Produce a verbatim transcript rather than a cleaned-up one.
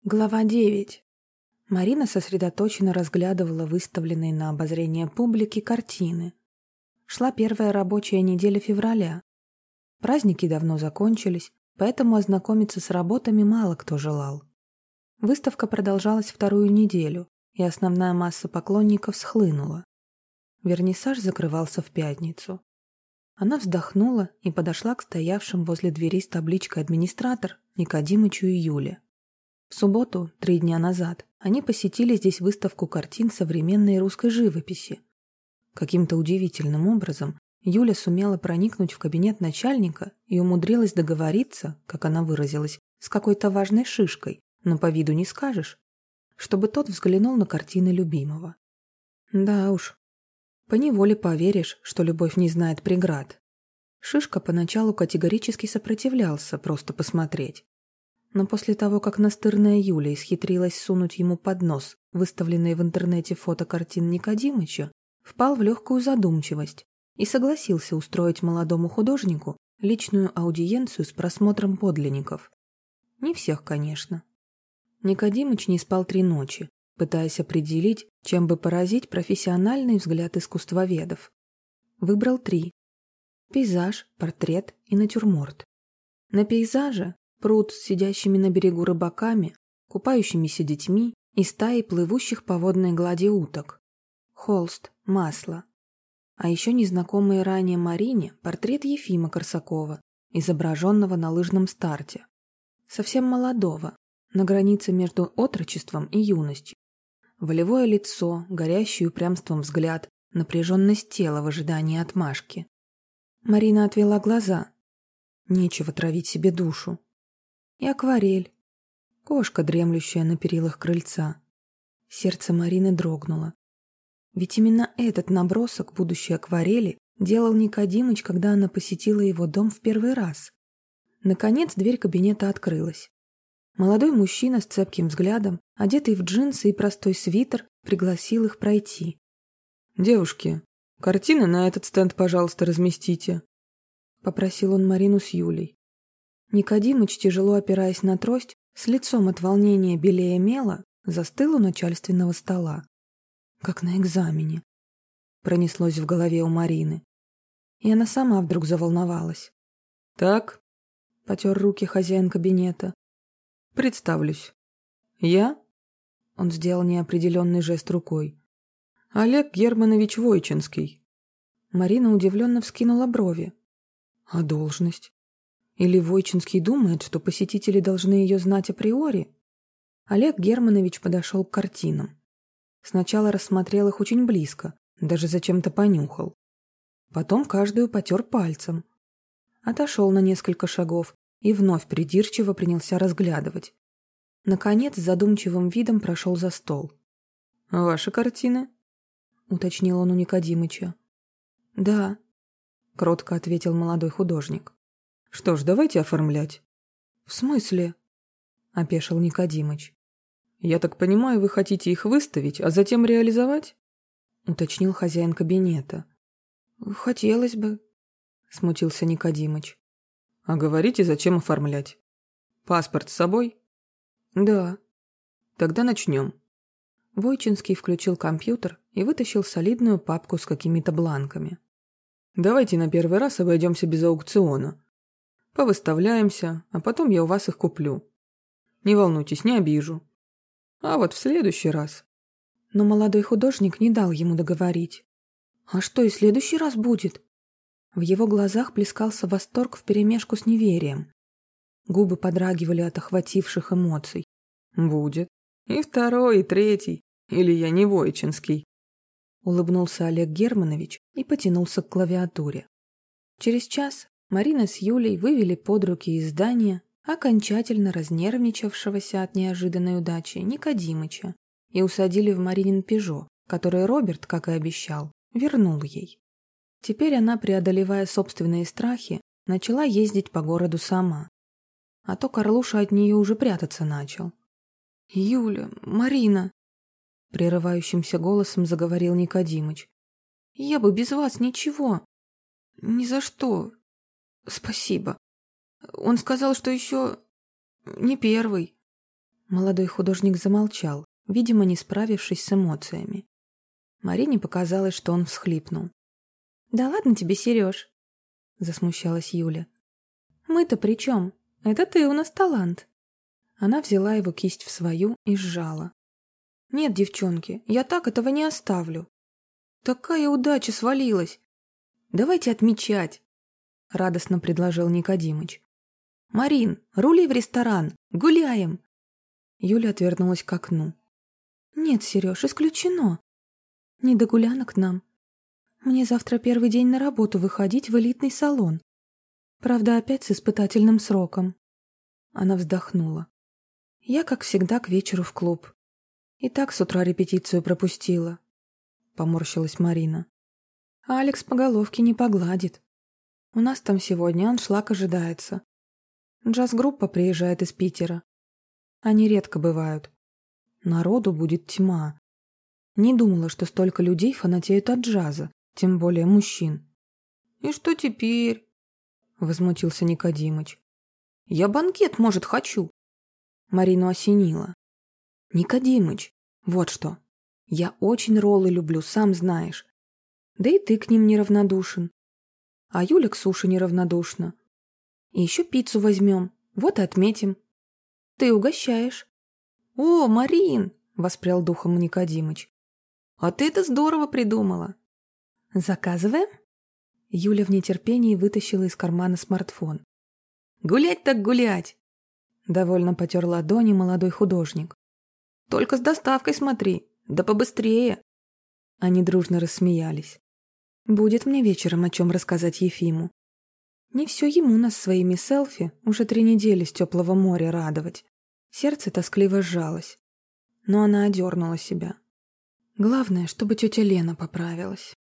Глава девять. Марина сосредоточенно разглядывала выставленные на обозрение публики картины. Шла первая рабочая неделя февраля. Праздники давно закончились, поэтому ознакомиться с работами мало кто желал. Выставка продолжалась вторую неделю, и основная масса поклонников схлынула. Вернисаж закрывался в пятницу. Она вздохнула и подошла к стоявшим возле двери с табличкой «Администратор» Никодимычу и Юле. В субботу, три дня назад, они посетили здесь выставку картин современной русской живописи. Каким-то удивительным образом Юля сумела проникнуть в кабинет начальника и умудрилась договориться, как она выразилась, с какой-то важной шишкой, но по виду не скажешь, чтобы тот взглянул на картины любимого. Да уж, поневоле поверишь, что любовь не знает преград. Шишка поначалу категорически сопротивлялся просто посмотреть. Но после того, как настырная Юля исхитрилась сунуть ему под нос выставленные в интернете фото картин Никодимыча, впал в легкую задумчивость и согласился устроить молодому художнику личную аудиенцию с просмотром подлинников. Не всех, конечно. Никодимыч не спал три ночи, пытаясь определить, чем бы поразить профессиональный взгляд искусствоведов. Выбрал три: пейзаж, портрет и натюрморт. На пейзаже пруд с сидящими на берегу рыбаками, купающимися детьми и стаей плывущих по водной глади уток. Холст, масло. А еще незнакомый ранее Марине портрет Ефима Корсакова, изображенного на лыжном старте. Совсем молодого, на границе между отрочеством и юностью. Волевое лицо, горящий упрямством взгляд, напряженность тела в ожидании отмашки. Марина отвела глаза. Нечего травить себе душу. И акварель. Кошка, дремлющая на перилах крыльца. Сердце Марины дрогнуло. Ведь именно этот набросок будущей акварели делал Никодимыч, когда она посетила его дом в первый раз. Наконец дверь кабинета открылась. Молодой мужчина с цепким взглядом, одетый в джинсы и простой свитер, пригласил их пройти. «Девушки, картины на этот стенд, пожалуйста, разместите», — попросил он Марину с Юлей. Никодимыч, тяжело опираясь на трость, с лицом от волнения белее мела, застыл у начальственного стола. Как на экзамене. Пронеслось в голове у Марины. И она сама вдруг заволновалась. «Так», — потер руки хозяин кабинета. «Представлюсь. Я?» — он сделал неопределенный жест рукой. «Олег Германович Войчинский». Марина удивленно вскинула брови. «А должность? Или Войчинский думает, что посетители должны ее знать априори?» Олег Германович подошел к картинам. Сначала рассмотрел их очень близко, даже зачем-то понюхал. Потом каждую потер пальцем. Отошел на несколько шагов и вновь придирчиво принялся разглядывать. Наконец, с задумчивым видом прошел за стол. «Ваши картины?» — уточнил он у Никодимыча. «Да», — кротко ответил молодой художник. «Что ж, давайте оформлять». «В смысле?» — опешил Никодимыч. «Я так понимаю, вы хотите их выставить, а затем реализовать?» — уточнил хозяин кабинета. «Хотелось бы», — смутился Никодимыч. «А говорите, зачем оформлять? Паспорт с собой?» «Да». «Тогда начнем». Войчинский включил компьютер и вытащил солидную папку с какими-то бланками. «Давайте на первый раз обойдемся без аукциона. Повыставляемся, а потом я у вас их куплю. Не волнуйтесь, не обижу. А вот в следующий раз...» Но молодой художник не дал ему договорить. «А что, и в следующий раз будет?» В его глазах плескался восторг вперемешку с неверием. Губы подрагивали от охвативших эмоций. «Будет. И второй, и третий. Или я не Войчинский?» Улыбнулся Олег Германович и потянулся к клавиатуре. Через час Марина с Юлей вывели под руки из здания окончательно разнервничавшегося от неожиданной удачи Никодимыча и усадили в Маринин Пежо, который Роберт, как и обещал, вернул ей. Теперь она, преодолевая собственные страхи, начала ездить по городу сама. А то Карлуша от нее уже прятаться начал. «Юля, Марина!» — прерывающимся голосом заговорил Никодимыч. «Я бы без вас ничего. Ни за что. Спасибо. Он сказал, что еще не первый». Молодой художник замолчал, видимо, не справившись с эмоциями. Марине показалось, что он всхлипнул. «Да ладно тебе, Сереж!» — засмущалась Юля. «Мы-то при чем? Это ты у нас талант!» Она взяла его кисть в свою и сжала. «Нет, девчонки, я так этого не оставлю. Такая удача свалилась! Давайте отмечать!» — радостно предложил Никодимыч. «Марин, рули в ресторан! Гуляем!» Юля отвернулась к окну. «Нет, Сереж, исключено. Не до гулянок нам. Мне завтра первый день на работу выходить в элитный салон. Правда, опять с испытательным сроком». Она вздохнула. «Я, как всегда, к вечеру в клуб. И так с утра репетицию пропустила», — поморщилась Марина. «А Алекс по головке не погладит. У нас там сегодня аншлаг ожидается. Джаз-группа приезжает из Питера. Они редко бывают. Народу будет тьма. Не думала, что столько людей фанатеют от джаза, тем более мужчин». «И что теперь?» — возмутился Никодимыч. «Я банкет, может, хочу». Марину осенило. «Никодимыч, вот что. Я очень роллы люблю, сам знаешь. Да и ты к ним неравнодушен. А Юля к суше неравнодушна. И еще пиццу возьмем, вот и отметим. Ты угощаешь». «О, Марин!» — воспрял духом Никодимыч. «А ты это здорово придумала». «Заказываем?» Юля в нетерпении вытащила из кармана смартфон. «Гулять так гулять!» — довольно потер ладони молодой художник. «Только с доставкой смотри, да побыстрее!» Они дружно рассмеялись. «Будет мне вечером о чем рассказать Ефиму. Не все ему нас своими селфи уже три недели с теплого моря радовать». Сердце тоскливо сжалось, но она одернула себя. Главное, чтобы тетя Лена поправилась.